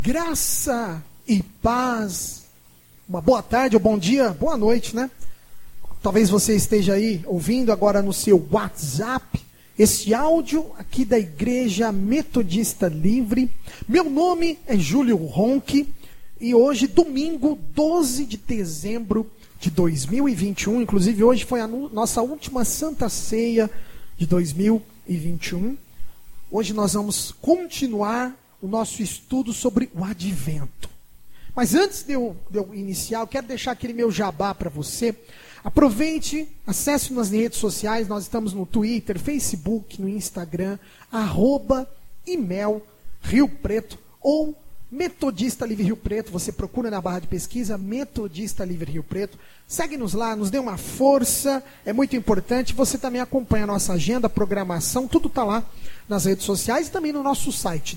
Graça e paz. Uma boa tarde, ou bom dia, boa noite, né? Talvez você esteja aí ouvindo agora no seu WhatsApp esse áudio aqui da Igreja Metodista Livre. Meu nome é Júlio Ronchi e hoje, domingo, 12 de dezembro de 2021, inclusive hoje foi a nossa última Santa Ceia de 2021. Hoje nós vamos continuar o nosso estudo sobre o Advento. Mas antes de eu iniciar, eu quero deixar aquele meu jabá para você. Aproveite, acesse nas redes sociais, nós estamos no Twitter, Facebook, no Instagram, @imel Rio Preto ou Metodista Livre Rio Preto. Você procura na barra de pesquisa Metodista Livre Rio Preto. Segue-nos lá, nos dê uma força, é muito importante. Você também acompanha a nossa agenda, programação, tudo está lá nas redes sociais e também no nosso site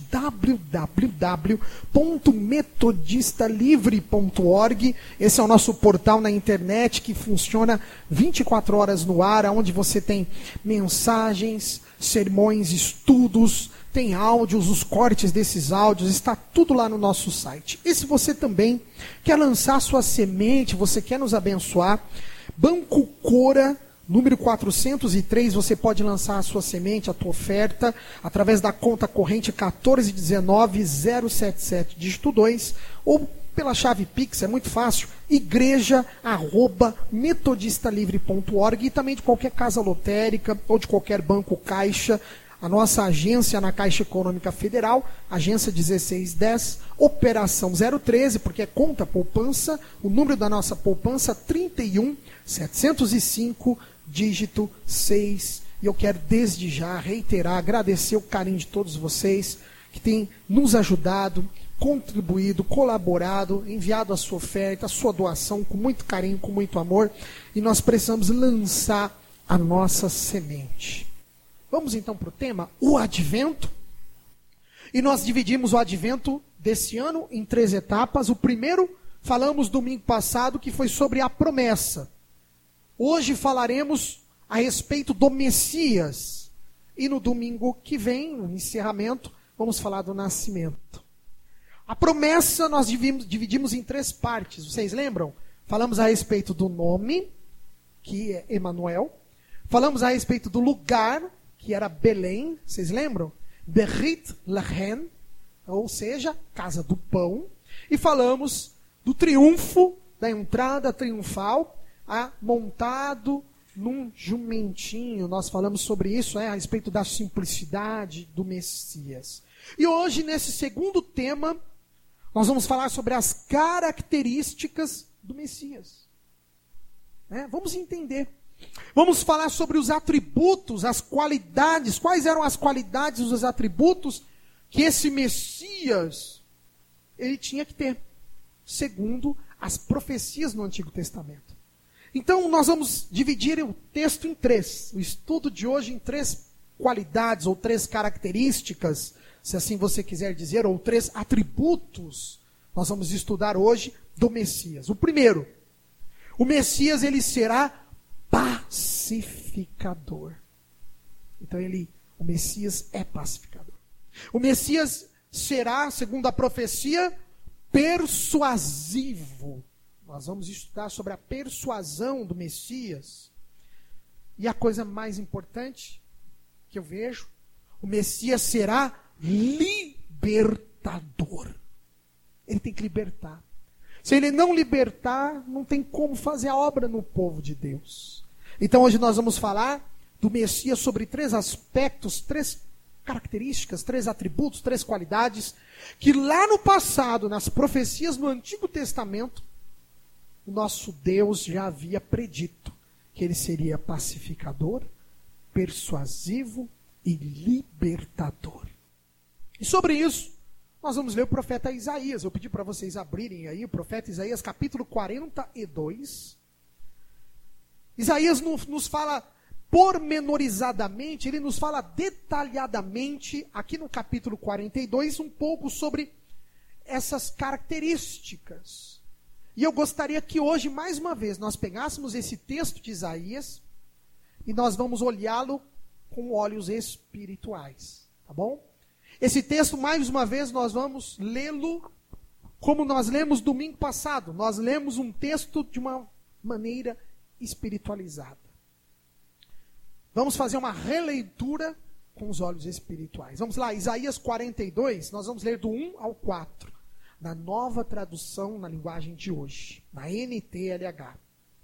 www.metodistalivre.org. Esse é o nosso portal na internet que funciona 24 horas no ar, onde você tem mensagens, sermões, estudos, tem áudios, os cortes desses áudios, está tudo lá no nosso site. E se você também quer lançar sua semente, você quer nos abençoar, Banco Cora, número 403, você pode lançar a sua semente, a tua oferta, através da conta corrente 1419077, dígito 2, ou pela chave Pix, é muito fácil, igreja@metodistalivre.org, e também de qualquer casa lotérica ou de qualquer banco Caixa. A nossa agência na Caixa Econômica Federal, agência 1610, operação 013, porque é conta poupança, o número da nossa poupança 31705, dígito 6. E eu quero desde já reiterar, agradecer o carinho de todos vocês que têm nos ajudado, contribuído, colaborado, enviado a sua oferta, a sua doação com muito carinho, com muito amor. E nós precisamos lançar a nossa semente. Vamos então para o tema, o Advento. E nós dividimos o Advento desse ano em 3 etapas. O primeiro, falamos domingo passado, que foi sobre a promessa. Hoje falaremos a respeito do Messias. E no domingo que vem, no encerramento, vamos falar do nascimento. A promessa nós dividimos em 3 partes. Vocês lembram? Falamos a respeito do nome, que é Emanuel. Falamos a respeito do lugar, que era Belém, vocês lembram? Berit Lahem, ou seja, casa do pão. E falamos do triunfo, da entrada triunfal, montado num jumentinho. Nós falamos sobre isso, a respeito da simplicidade do Messias. E hoje, nesse segundo tema, nós vamos falar sobre as características do Messias. Vamos entender. Vamos falar sobre os atributos, as qualidades. Quais eram as qualidades, os atributos que esse Messias ele tinha que ter, segundo as profecias no Antigo Testamento. Então nós vamos dividir o texto em 3. O estudo de hoje em 3 qualidades ou 3 características, se assim você quiser dizer, ou 3 atributos. Nós vamos estudar hoje do Messias. O primeiro, o Messias ele será pacificador. Então o Messias é pacificador. O Messias será, segundo a profecia, persuasivo. Nós vamos estudar sobre a persuasão do Messias. E a coisa mais importante que eu vejo, o Messias será libertador. Ele tem que libertar. Se ele não libertar, não tem como fazer a obra no povo de Deus. Então hoje nós vamos falar do Messias sobre 3 aspectos, 3 características, 3 atributos, 3 qualidades, que lá no passado, nas profecias no Antigo Testamento, o nosso Deus já havia predito que ele seria pacificador, persuasivo e libertador. E sobre isso, nós vamos ler o profeta Isaías. Eu pedi para vocês abrirem aí o profeta Isaías, capítulo 42. Isaías nos fala pormenorizadamente, ele nos fala detalhadamente, aqui no capítulo 42, um pouco sobre essas características. E eu gostaria que hoje, mais uma vez, nós pegássemos esse texto de Isaías e nós vamos olhá-lo com olhos espirituais, tá bom? Esse texto, mais uma vez, nós vamos lê-lo como nós lemos domingo passado, nós lemos um texto de uma maneira espiritualizada. Vamos fazer uma releitura com os olhos espirituais. Vamos lá, Isaías 42, nós vamos ler do 1 ao 4, na nova tradução na linguagem de hoje, na NTLH.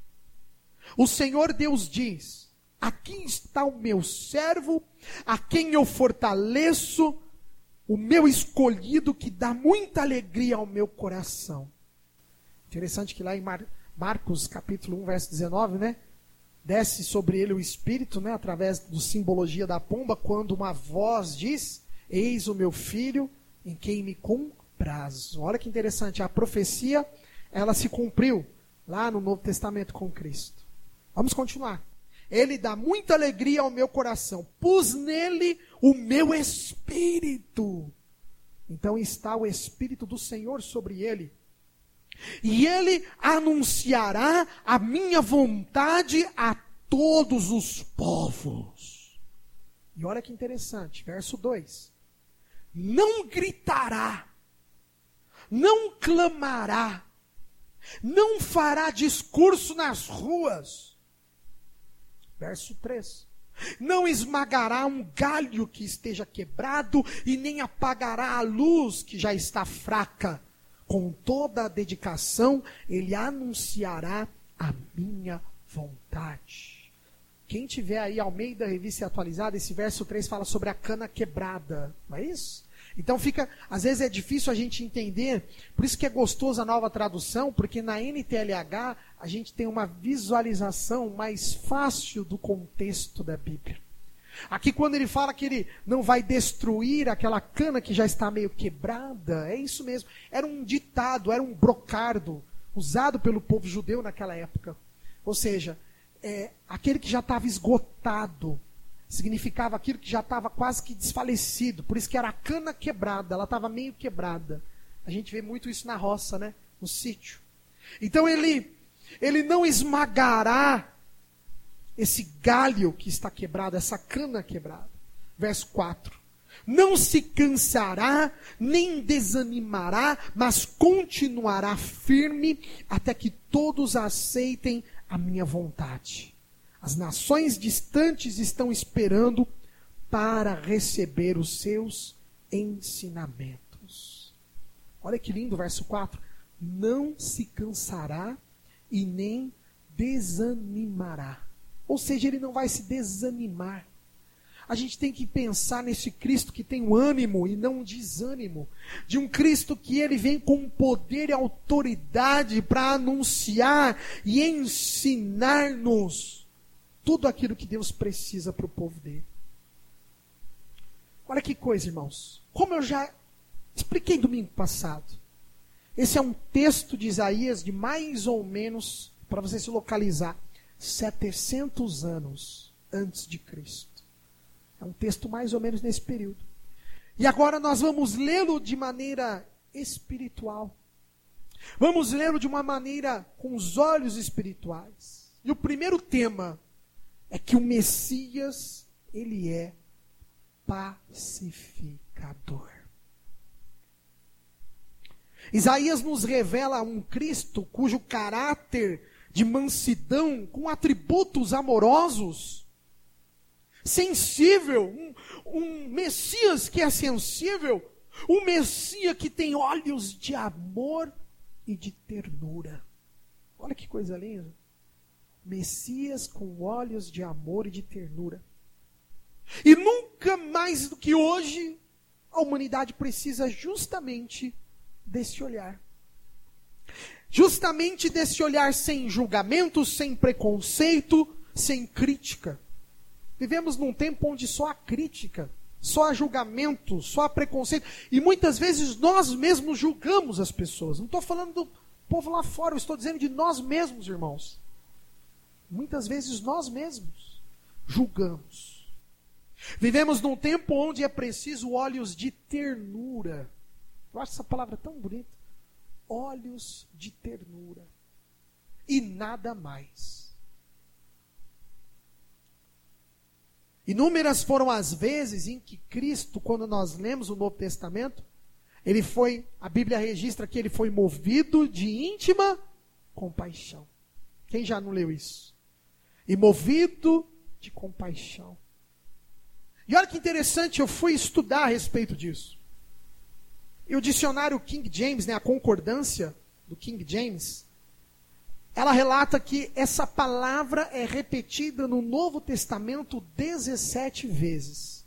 O Senhor Deus diz: aqui está o meu servo, a quem eu fortaleço, o meu escolhido, que dá muita alegria ao meu coração. Interessante que lá em Marcos capítulo 1, verso 19, né? Desce sobre ele o Espírito, né, através da simbologia da pomba, quando uma voz diz: eis o meu filho, em quem me comprazo. Olha que interessante, a profecia, ela se cumpriu lá no Novo Testamento com Cristo. Vamos continuar. Ele dá muita alegria ao meu coração, pus nele o meu espírito. Então está o Espírito do Senhor sobre ele. E ele anunciará a minha vontade a todos os povos. E olha que interessante, verso 2. Não gritará, não clamará, não fará discurso nas ruas. Verso 3. Não esmagará um galho que esteja quebrado e nem apagará a luz que já está fraca. Com toda a dedicação, ele anunciará a minha vontade. Quem tiver aí Almeida Revista Atualizada, esse verso 3 fala sobre a cana quebrada. Não é isso? Então às vezes é difícil a gente entender, por isso que é gostoso a nova tradução, porque na NTLH a gente tem uma visualização mais fácil do contexto da Bíblia. Aqui quando ele fala que ele não vai destruir aquela cana que já está meio quebrada, é isso mesmo. Era um ditado, era um brocardo, usado pelo povo judeu naquela época. Ou seja, aquele que já estava esgotado, significava aquilo que já estava quase que desfalecido. Por isso que era a cana quebrada, ela estava meio quebrada. A gente vê muito isso na roça, né? No sítio. Então ele não esmagará esse galho que está quebrado, essa cana quebrada. Verso 4. Não se cansará, nem desanimará, mas continuará firme até que todos aceitem a minha vontade. As nações distantes estão esperando para receber os seus ensinamentos. Olha que lindo o verso 4. Não se cansará e nem desanimará. Ou seja, ele não vai se desanimar. A gente tem que pensar nesse Cristo que tem um ânimo e não um desânimo. De um Cristo que ele vem com poder e autoridade para anunciar e ensinar-nos tudo aquilo que Deus precisa para o povo dele. Olha que coisa, irmãos. Como eu já expliquei domingo passado. Esse é um texto de Isaías de mais ou menos, para você se localizar, 700 anos antes de Cristo. É um texto mais ou menos nesse período. E agora nós vamos lê-lo de maneira espiritual. Vamos lê-lo de uma maneira com os olhos espirituais. E o primeiro tema é que o Messias, ele é pacificador. Isaías nos revela um Cristo cujo caráter de mansidão, com atributos amorosos, sensível, um Messias que é sensível, um Messias que tem olhos de amor e de ternura. Olha que coisa linda. Messias com olhos de amor e de ternura. E nunca mais do que hoje, a humanidade precisa justamente desse olhar. Justamente desse olhar sem julgamento, sem preconceito, sem crítica. Vivemos num tempo onde só há crítica, só há julgamento, só há preconceito. E muitas vezes nós mesmos julgamos as pessoas. Não estou falando do povo lá fora, eu estou dizendo de nós mesmos, irmãos. Muitas vezes nós mesmos julgamos. Vivemos num tempo onde é preciso olhos de ternura. Eu acho essa palavra tão bonita. Olhos de ternura. E nada mais. Inúmeras foram as vezes em que Cristo, quando nós lemos o Novo Testamento, A Bíblia registra que ele foi movido de íntima compaixão. Quem já não leu isso? E movido de compaixão. E olha que interessante, eu fui estudar a respeito disso. E o dicionário King James, a concordância do King James, ela relata que essa palavra é repetida no Novo Testamento 17 vezes.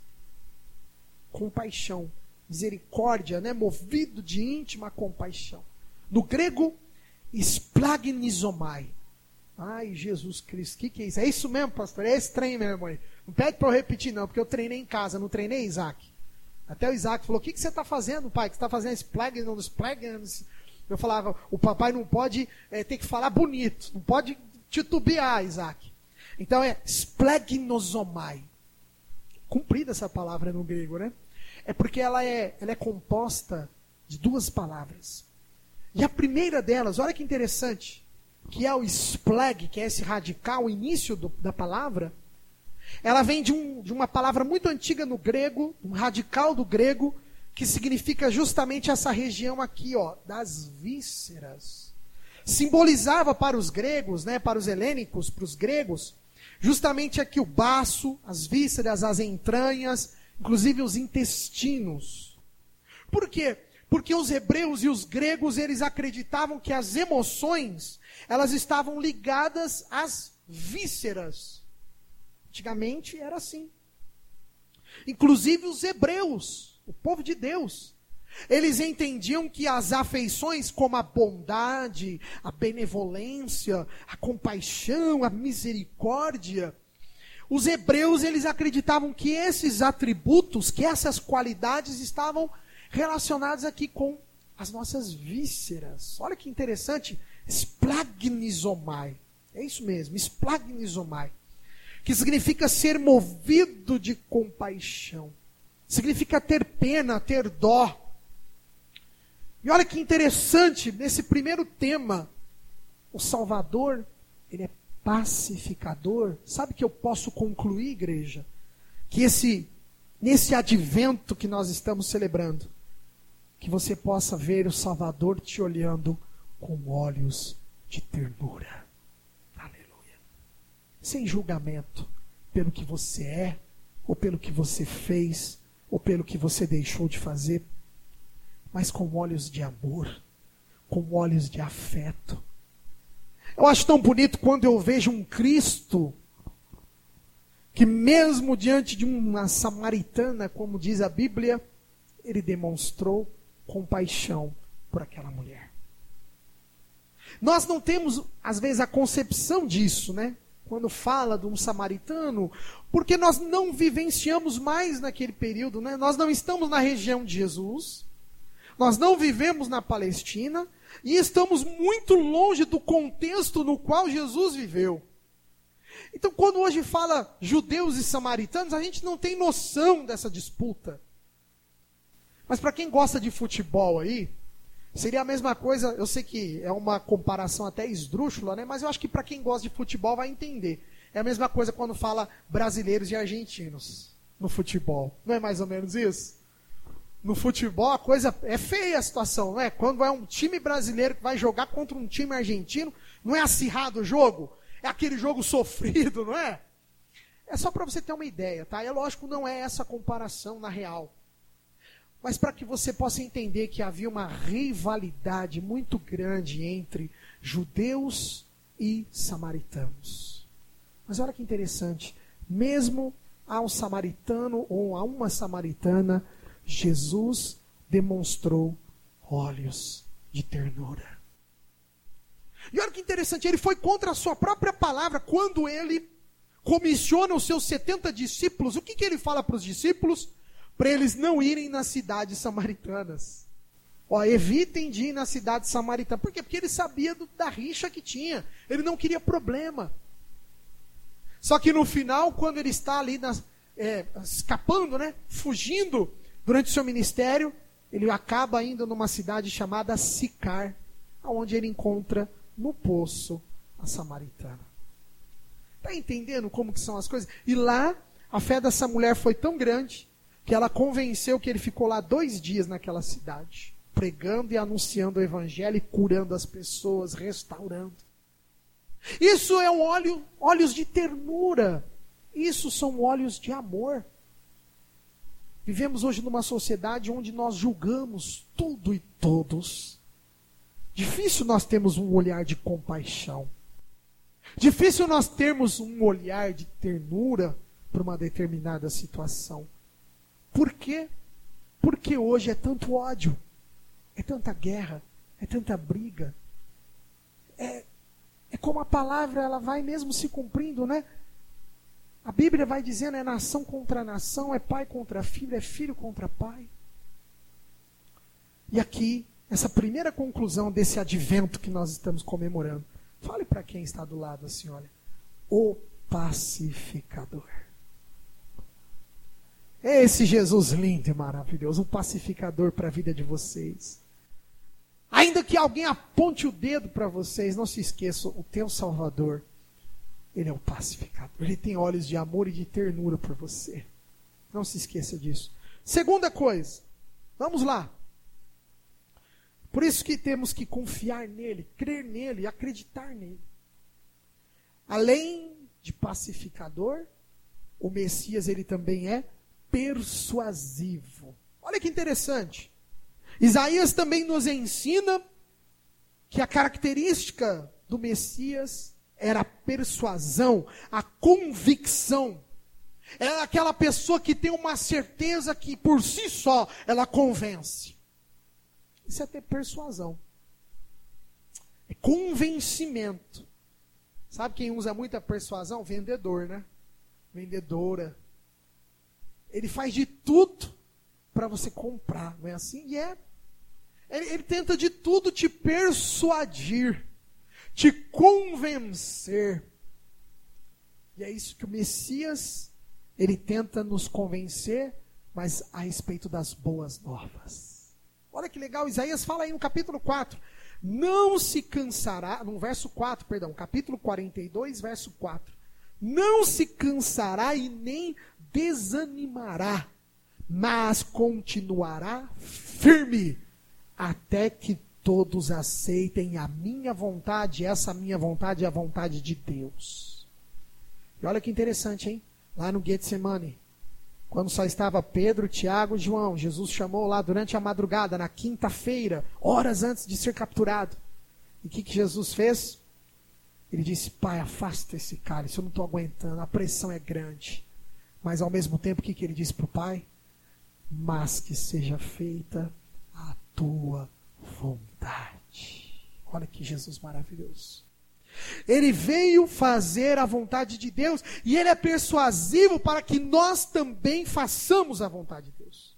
Compaixão, misericórdia, movido de íntima compaixão. No grego, splagnizomai. Ai, Jesus Cristo, o que é isso? É isso mesmo, pastor? É esse trem mesmo aí. Não pede para eu repetir não, porque eu treinei em casa, não treinei, Isaac? Até o Isaac falou, o que você está fazendo, pai? Que você está fazendo splagnizomai? Eu falava, o papai não pode ter que falar bonito, não pode titubear, Isaac. Então é splagnizomai. Cumprida essa palavra no grego, né? É porque ela é composta de duas palavras. E a primeira delas, olha que interessante, que é o splag, que é esse radical, o início da palavra, ela vem de uma palavra muito antiga no grego, um radical do grego, que significa justamente essa região aqui, das vísceras. Simbolizava para os gregos, para os helênicos, para os gregos, justamente aqui o baço, as vísceras, as entranhas, inclusive os intestinos. Por quê? Porque os hebreus e os gregos, eles acreditavam que as emoções, elas estavam ligadas às vísceras. Antigamente era assim. Inclusive os hebreus, o povo de Deus, eles entendiam que as afeições como a bondade, a benevolência, a compaixão, a misericórdia, os hebreus, eles acreditavam que esses atributos, que essas qualidades estavam relacionados aqui com as nossas vísceras. Olha que interessante, splagnizomai. É isso mesmo, splagnizomai. Que significa ser movido de compaixão. Significa ter pena, ter dó. E olha que interessante, nesse primeiro tema, o Salvador, ele é pacificador. Sabe que eu posso concluir, igreja? Que nesse advento que nós estamos celebrando, que você possa ver o Salvador te olhando com olhos de ternura. Aleluia. Sem julgamento pelo que você é, ou pelo que você fez, ou pelo que você deixou de fazer, mas com olhos de amor, com olhos de afeto. Eu acho tão bonito quando eu vejo um Cristo que mesmo diante de uma samaritana, como diz a Bíblia, ele demonstrou compaixão por aquela mulher. Nós não temos, às vezes, a concepção disso, quando fala de um samaritano, porque nós não vivenciamos mais naquele período, Nós não estamos na região de Jesus, nós não vivemos na Palestina, e estamos muito longe do contexto no qual Jesus viveu. Então, quando hoje fala judeus e samaritanos, a gente não tem noção dessa disputa. Mas para quem gosta de futebol aí, seria a mesma coisa, eu sei que é uma comparação até esdrúxula, mas eu acho que para quem gosta de futebol vai entender. É a mesma coisa quando fala brasileiros e argentinos no futebol. Não é mais ou menos isso? No futebol a coisa é feia a situação, Quando é um time brasileiro que vai jogar contra um time argentino, não é acirrado o jogo? É aquele jogo sofrido, não é? É só para você ter uma ideia, tá? É lógico, não é essa comparação na real. Mas para que você possa entender que havia uma rivalidade muito grande entre judeus e samaritanos. Mas olha que interessante, mesmo a um samaritano ou a uma samaritana, Jesus demonstrou olhos de ternura. E olha que interessante, ele foi contra a sua própria palavra quando ele comissiona os seus 70 discípulos. O que ele fala para os discípulos? Para eles não irem nas cidades samaritanas. Evitem de ir na cidade samaritana. Por quê? Porque ele sabia da rixa que tinha. Ele não queria problema. Só que no final, quando ele está ali escapando, fugindo durante o seu ministério, ele acaba indo numa cidade chamada Sicar, onde ele encontra no poço a samaritana. Está entendendo como que são as coisas? E lá, a fé dessa mulher foi tão grande que ela convenceu que ele ficou lá 2 dias naquela cidade, pregando e anunciando o evangelho e curando as pessoas, restaurando. Isso é olhos de ternura. Isso são olhos de amor. Vivemos hoje numa sociedade onde nós julgamos tudo e todos. Difícil nós termos um olhar de compaixão. Difícil nós termos um olhar de ternura para uma determinada situação. Por quê? Porque hoje é tanto ódio, é tanta guerra, é tanta briga. É como a palavra ela vai mesmo se cumprindo, né? A Bíblia vai dizendo, é nação contra nação, é pai contra filho, é filho contra pai. E aqui, essa primeira conclusão desse advento que nós estamos comemorando. Fale para quem está do lado assim, olha. O pacificador. Esse Jesus lindo e maravilhoso, um pacificador para a vida de vocês. Ainda que alguém aponte o dedo para vocês, não se esqueçam, o teu Salvador, ele é o pacificador. Ele tem olhos de amor e de ternura por você. Não se esqueça disso. Segunda coisa, vamos lá. Por isso que temos que confiar nele, crer nele, acreditar nele. Além de pacificador, o Messias ele também é persuasivo. Olha que interessante. Isaías também nos ensina que a característica do Messias era a persuasão, a convicção. Era aquela pessoa que tem uma certeza que por si só ela convence. Isso é ter persuasão. É convencimento. Sabe quem usa muita persuasão? Vendedor, né? Vendedora. Ele faz de tudo para você comprar, não é assim? E é. Ele tenta de tudo te persuadir, te convencer. E é isso que o Messias, ele tenta nos convencer, mas a respeito das boas novas. Olha que legal, Isaías fala aí no capítulo 4. Não se cansará, no verso 4, perdão, capítulo 42, verso 4. Não se cansará e nem desanimará, mas continuará firme, até que todos aceitem a minha vontade. Essa minha vontade é a vontade de Deus. E olha que interessante, hein? Lá no Getsemane, quando só estava Pedro, Tiago e João, Jesus chamou lá durante a madrugada, na quinta-feira, horas antes de ser capturado. E o que Jesus fez? Ele disse, Pai, afasta esse cálice, eu não estou aguentando, a pressão é grande. Mas ao mesmo tempo, o que ele disse para o Pai? Mas que seja feita a tua vontade. Olha que Jesus maravilhoso. Ele veio fazer a vontade de Deus e ele é persuasivo para que nós também façamos a vontade de Deus.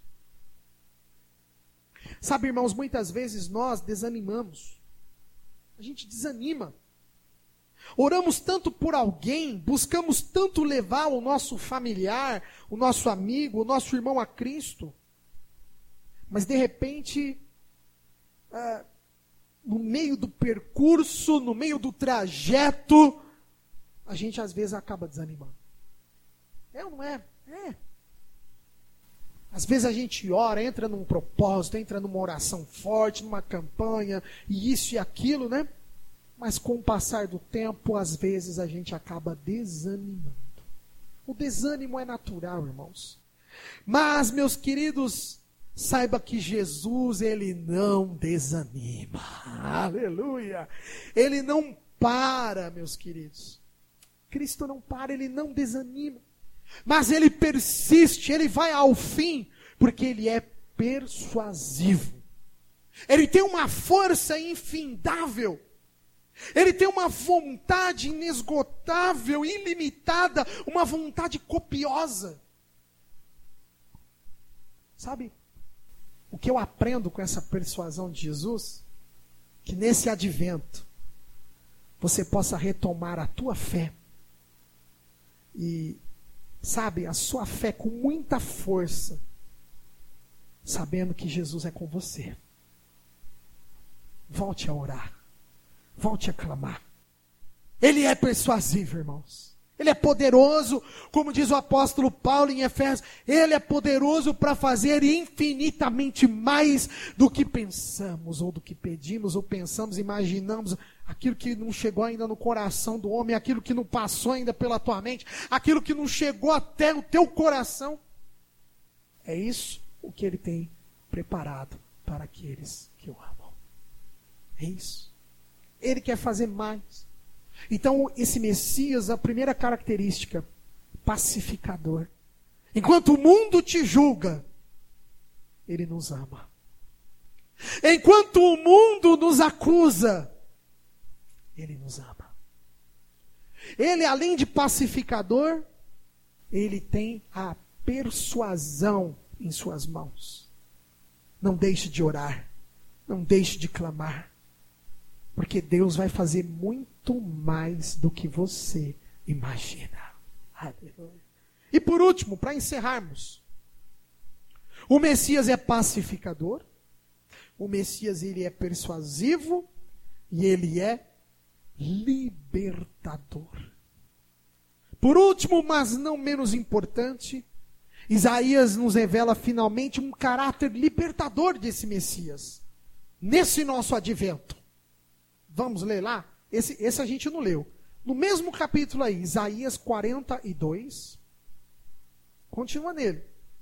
Sabe, irmãos, muitas vezes nós desanimamos. A gente desanima. Oramos tanto por alguém, buscamos tanto levar o nosso familiar, o nosso amigo, o nosso irmão a Cristo. Mas de repente, no meio do percurso, no meio do trajeto, a gente às vezes acaba desanimando. É ou não é? É. Às vezes a gente ora, entra num propósito, entra numa oração forte, numa campanha, e isso e aquilo, né? Mas com o passar do tempo, às vezes a gente acaba desanimando. O desânimo é natural, irmãos. Mas, meus queridos, saiba que Jesus, ele não desanima. Aleluia! Ele não para, meus queridos. Cristo não para, ele não desanima. Mas ele persiste, ele vai ao fim, porque ele é persuasivo. Ele tem uma força infindável. Ele tem uma vontade inesgotável, ilimitada, uma vontade copiosa. Sabe, o que eu aprendo com essa persuasão de Jesus? Que nesse advento, você possa retomar a tua fé. E, sabe, a sua fé com muita força, sabendo que Jesus é com você. Volte a orar. Volte a clamar. Ele é persuasivo, irmãos. Ele é poderoso, como diz o apóstolo Paulo em Efésios, Ele é poderoso para fazer infinitamente mais do que pensamos, ou do que pedimos, ou pensamos, imaginamos, aquilo que não chegou ainda no coração do homem, aquilo que não passou ainda pela tua mente, aquilo que não chegou até o teu coração. É isso o que Ele tem preparado para aqueles que o amam. É isso. Ele quer fazer mais. Então, esse Messias, a primeira característica, pacificador. Enquanto o mundo te julga, Ele nos ama. Enquanto o mundo nos acusa, Ele nos ama. Ele, além de pacificador, Ele tem a persuasão em suas mãos. Não deixe de orar, não deixe de clamar, porque Deus vai fazer muito mais do que você imagina. Aleluia. E por último, para encerrarmos, o Messias é pacificador, o Messias ele é persuasivo e ele é libertador. Por último, mas não menos importante, Isaías nos revela finalmente um caráter libertador desse Messias, nesse nosso advento. Vamos ler lá? Esse a gente não leu. No mesmo capítulo aí, Isaías 42, continua nele.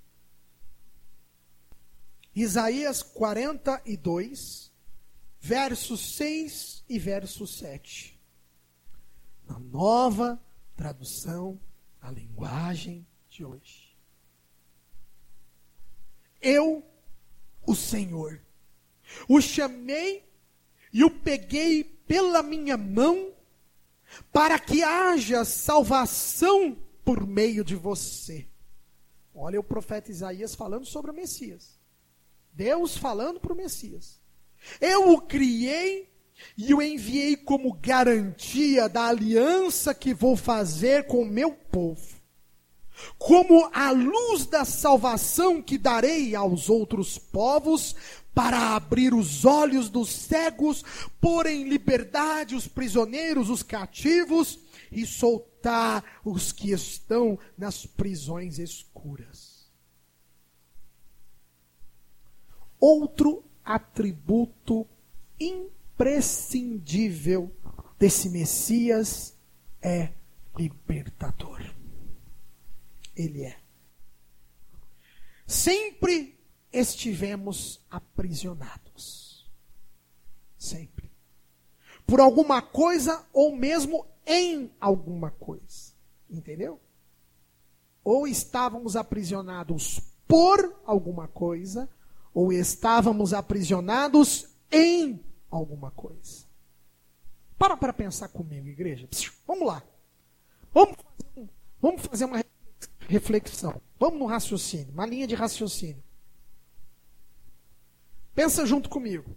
Isaías 42, versos 6 e verso 7. Na nova tradução, a linguagem de hoje. Eu, o Senhor, o chamei e o peguei pela minha mão, para que haja salvação por meio de você. Olha o profeta Isaías falando sobre o Messias. Deus falando para o Messias. Eu o criei e o enviei como garantia da aliança que vou fazer com o meu povo. Como a luz da salvação que darei aos outros povos, para abrir os olhos dos cegos, pôr em liberdade os prisioneiros, os cativos, e soltar os que estão nas prisões escuras. Outro atributo imprescindível desse Messias é libertador. Ele é. Sempre estivemos aprisionados. Sempre. Por alguma coisa ou mesmo em alguma coisa. Entendeu? Ou estávamos aprisionados por alguma coisa, ou estávamos aprisionados em alguma coisa. Para pensar comigo, igreja. Vamos lá. Vamos fazer uma reflexão. Vamos no raciocínio, uma linha de raciocínio. Pensa junto comigo.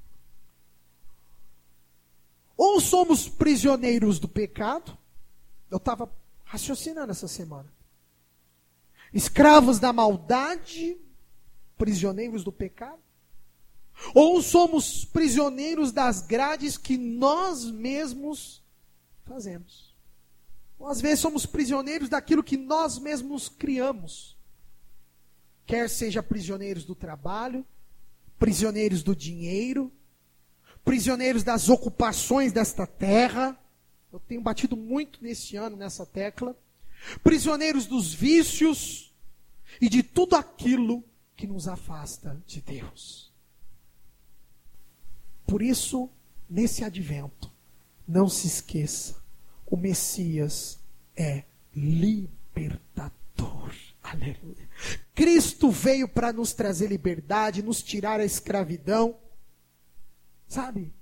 Ou somos prisioneiros do pecado, eu estava raciocinando essa semana. Escravos da maldade, prisioneiros do pecado. Ou somos prisioneiros das grades que nós mesmos fazemos. Ou às vezes somos prisioneiros daquilo que nós mesmos criamos. Quer seja prisioneiros do trabalho, prisioneiros do dinheiro, prisioneiros das ocupações desta terra. Eu tenho batido muito nesse ano nessa tecla. Prisioneiros dos vícios e de tudo aquilo que nos afasta de Deus. Por isso, nesse advento, não se esqueça, o Messias é libertador. Aleluia. Cristo veio para nos trazer liberdade, nos tirar a escravidão. Sabe?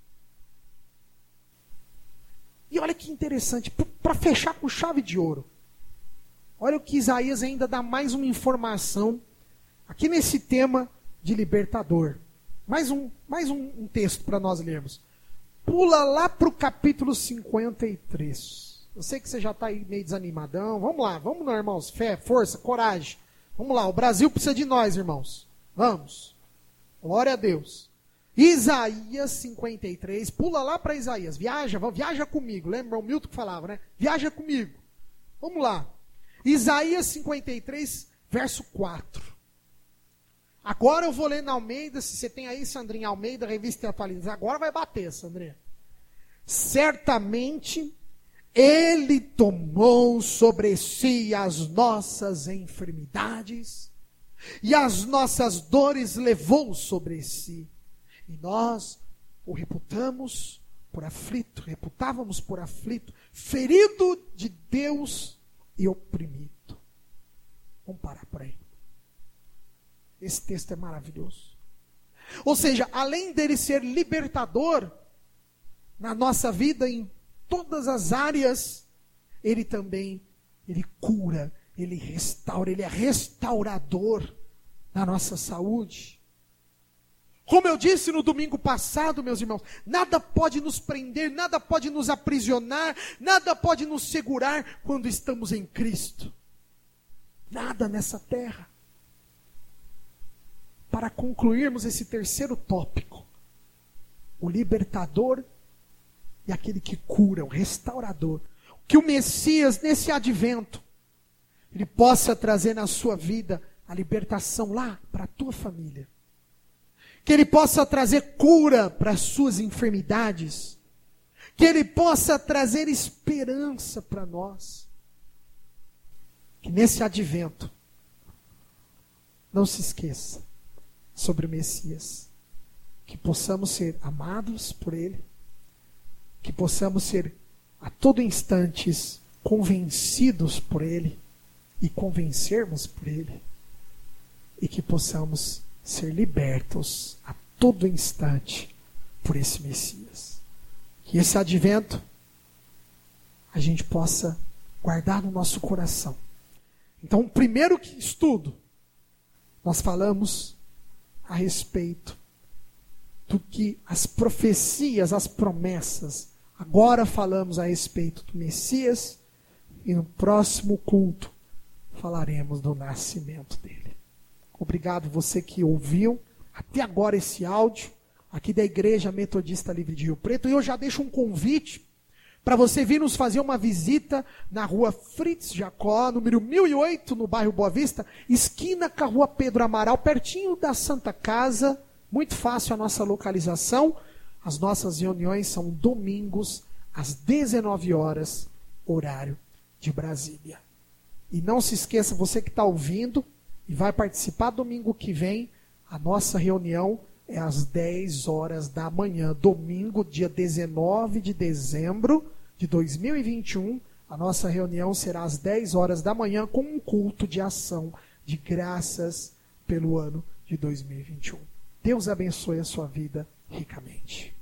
E olha que interessante, para fechar com chave de ouro. Olha o que Isaías ainda dá mais uma informação aqui nesse tema de libertador. Mais um texto para nós lermos. Pula lá para o capítulo 53. Eu sei que você já está aí meio desanimadão. Vamos lá, irmãos. Fé, força, coragem. Vamos lá, o Brasil precisa de nós, irmãos. Vamos. Glória a Deus. Isaías 53. Pula lá para Isaías. Viaja comigo. Lembra o Milton que falava, né? Viaja comigo. Vamos lá. Isaías 53, verso 4. Agora eu vou ler na Almeida. Se você tem aí, Sandrinha, Almeida, revista atualizada. Agora vai bater, Sandrinha. Certamente Ele tomou sobre si as nossas enfermidades e as nossas dores levou sobre si. E nós o reputávamos por aflito, ferido de Deus e oprimido. Vamos parar por aí. Esse texto é maravilhoso. Ou seja, além dele ser libertador na nossa vida em todas as áreas, ele cura, ele restaura, ele é restaurador da nossa saúde. Como eu disse no domingo passado, meus irmãos, nada pode nos prender, nada pode nos aprisionar, nada pode nos segurar quando estamos em Cristo. Nada nessa terra. Para concluirmos esse terceiro tópico, o libertador e aquele que cura, o restaurador. Que o Messias, nesse advento, ele possa trazer na sua vida a libertação lá para a tua família. Que ele possa trazer cura para as suas enfermidades. Que ele possa trazer esperança para nós. Que nesse advento, não se esqueça sobre o Messias. Que possamos ser amados por ele. Que possamos ser a todo instante convencidos por ele. E convencermos por ele. E que possamos ser libertos a todo instante por esse Messias. Que esse advento a gente possa guardar no nosso coração. Então, o primeiro estudo, nós falamos a respeito do que as profecias, as promessas. Agora falamos a respeito do Messias e no próximo culto falaremos do nascimento dele. Obrigado você que ouviu até agora esse áudio aqui da Igreja Metodista Livre de Rio Preto. E eu já deixo um convite para você vir nos fazer uma visita na rua Fritz Jacó, número 1008, no bairro Boa Vista, esquina com a rua Pedro Amaral, pertinho da Santa Casa. Muito fácil a nossa localização. As nossas reuniões são domingos às 19 horas, horário de Brasília. E não se esqueça, você que está ouvindo e vai participar domingo que vem, a nossa reunião é às 10 horas da manhã, domingo, dia 19 de dezembro de 2021. A nossa reunião será às 10 horas da manhã com um culto de ação de graças pelo ano de 2021. Deus abençoe a sua vida ricamente.